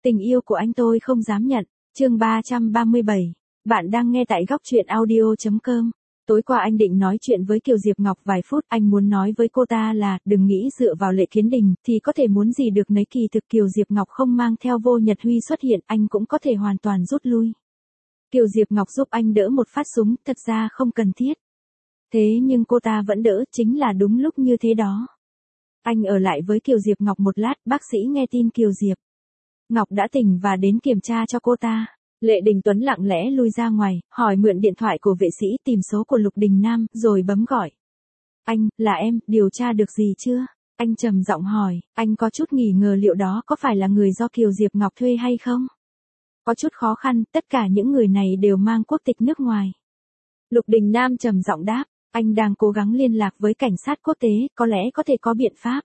Tình yêu của anh tôi không dám nhận. Chương 337. Bạn đang nghe tại góc truyện audio.com. Tối qua anh định nói chuyện với Kiều Diệp Ngọc vài phút, anh muốn nói với cô ta là đừng nghĩ dựa vào Lệ Kiến Đình thì có thể muốn gì được nấy, kỳ thực Kiều Diệp Ngọc không mang theo Vô Nhật Huy xuất hiện, anh cũng có thể hoàn toàn rút lui. Kiều Diệp Ngọc giúp anh đỡ một phát súng, thật ra không cần thiết. Thế nhưng cô ta vẫn đỡ, chính là đúng lúc như thế đó. Anh ở lại với Kiều Diệp Ngọc một lát, bác sĩ nghe tin Kiều Diệp Ngọc đã tỉnh và đến kiểm tra cho cô ta. Lệ Đình Tuấn lặng lẽ lui ra ngoài, hỏi mượn điện thoại của vệ sĩ, tìm số của Lục Đình Nam, rồi bấm gọi. Anh, là em, điều tra được gì chưa? Anh trầm giọng hỏi, anh có chút nghi ngờ liệu đó có phải là người do Kiều Diệp Ngọc thuê hay không? Có chút khó khăn, tất cả những người này đều mang quốc tịch nước ngoài. Lục Đình Nam trầm giọng đáp, anh đang cố gắng liên lạc với cảnh sát quốc tế, có lẽ có thể có biện pháp.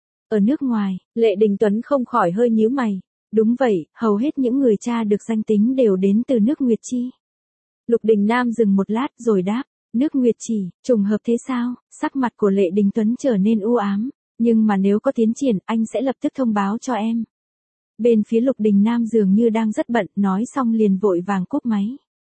Ở nước ngoài, Lệ Đình Tuấn không khỏi hơi nhíu mày. Đúng vậy, hầu hết những người tra được danh tính đều đến từ nước Nguyệt Chi. Lục Đình Nam dừng một lát rồi đáp, nước Nguyệt Chi, trùng hợp thế sao? Sắc mặt của Lệ Đình Tuấn trở nên u ám, nhưng mà nếu có tiến triển, anh sẽ lập tức thông báo cho em. Bên phía Lục Đình Nam dường như đang rất bận, nói xong liền vội vàng cúp máy.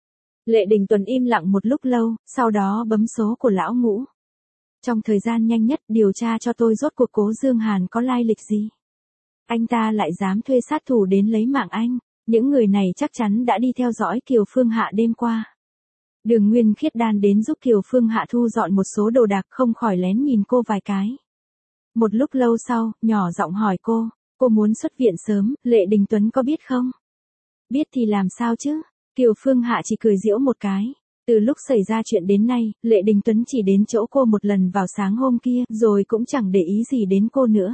Lệ Đình Tuấn im lặng một lúc lâu, sau đó bấm số của lão Ngũ. Trong thời gian nhanh nhất, điều tra cho tôi rốt cuộc Cố Dương Hàn có lai lịch gì. Anh ta lại dám thuê sát thủ đến lấy mạng anh. Những người này chắc chắn đã đi theo dõi Kiều Phương Hạ đêm qua. Đường Nguyên Khiết Đan đến giúp Kiều Phương Hạ thu dọn một số đồ đạc, không khỏi lén nhìn cô vài cái. Một lúc lâu sau, nhỏ giọng hỏi cô muốn xuất viện sớm, Lệ Đình Tuấn có biết không? Biết thì làm sao chứ? Kiều Phương Hạ chỉ cười giễu một cái. Từ lúc xảy ra chuyện đến nay, Lệ Đình Tuấn chỉ đến chỗ cô một lần vào sáng hôm kia, rồi cũng chẳng để ý gì đến cô nữa.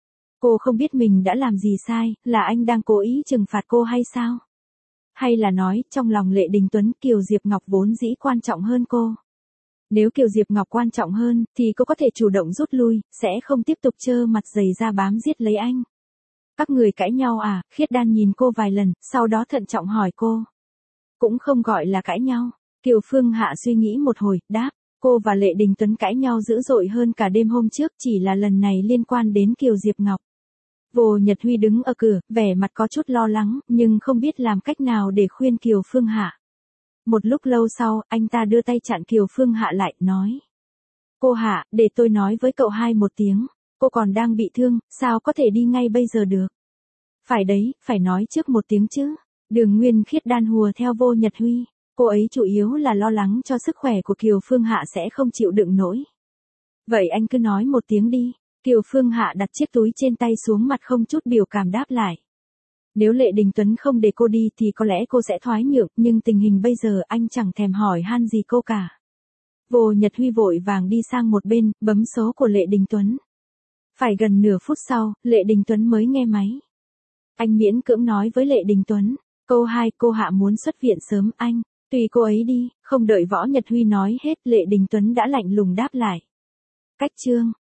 Cô không biết mình đã làm gì sai, là anh đang cố ý trừng phạt cô hay sao? Hay là nói, trong lòng Lệ Đình Tuấn, Kiều Diệp Ngọc vốn dĩ quan trọng hơn cô. Nếu Kiều Diệp Ngọc quan trọng hơn, thì cô có thể chủ động rút lui, sẽ không tiếp tục trơ mặt dày ra bám giết lấy anh. Các người cãi nhau à? Khiết Đan nhìn cô vài lần, sau đó thận trọng hỏi cô. Cũng không gọi là cãi nhau. Kiều Phương Hạ suy nghĩ một hồi, đáp, cô và Lệ Đình Tuấn cãi nhau dữ dội hơn cả đêm hôm trước, chỉ là lần này liên quan đến Kiều Diệp Ngọc. Vô Nhật Huy đứng ở cửa, vẻ mặt có chút lo lắng, nhưng không biết làm cách nào để khuyên Kiều Phương Hạ. Một lúc lâu sau, anh ta đưa tay chặn Kiều Phương Hạ lại, nói. Cô Hạ, để tôi nói với cậu hai một tiếng, cô còn đang bị thương, sao có thể đi ngay bây giờ được? Phải đấy, phải nói trước một tiếng chứ. Đường Nguyên Khiết Đan hùa theo Vô Nhật Huy, cô ấy chủ yếu là lo lắng cho sức khỏe của Kiều Phương Hạ sẽ không chịu đựng nổi. Vậy anh cứ nói một tiếng đi. Kiều Phương Hạ đặt chiếc túi trên tay xuống, mặt không chút biểu cảm đáp lại. Nếu Lệ Đình Tuấn không để cô đi thì có lẽ cô sẽ thoái nhượng, nhưng tình hình bây giờ anh chẳng thèm hỏi han gì cô cả. Vô Nhật Huy vội vàng đi sang một bên, bấm số của Lệ Đình Tuấn. Phải gần nửa phút sau, Lệ Đình Tuấn mới nghe máy. Anh miễn cưỡng nói với Lệ Đình Tuấn, câu 2, cô Hạ muốn xuất viện sớm anh, tùy cô ấy đi. Không đợi Võ Nhật Huy nói hết, Lệ Đình Tuấn đã lạnh lùng đáp lại. Cách chương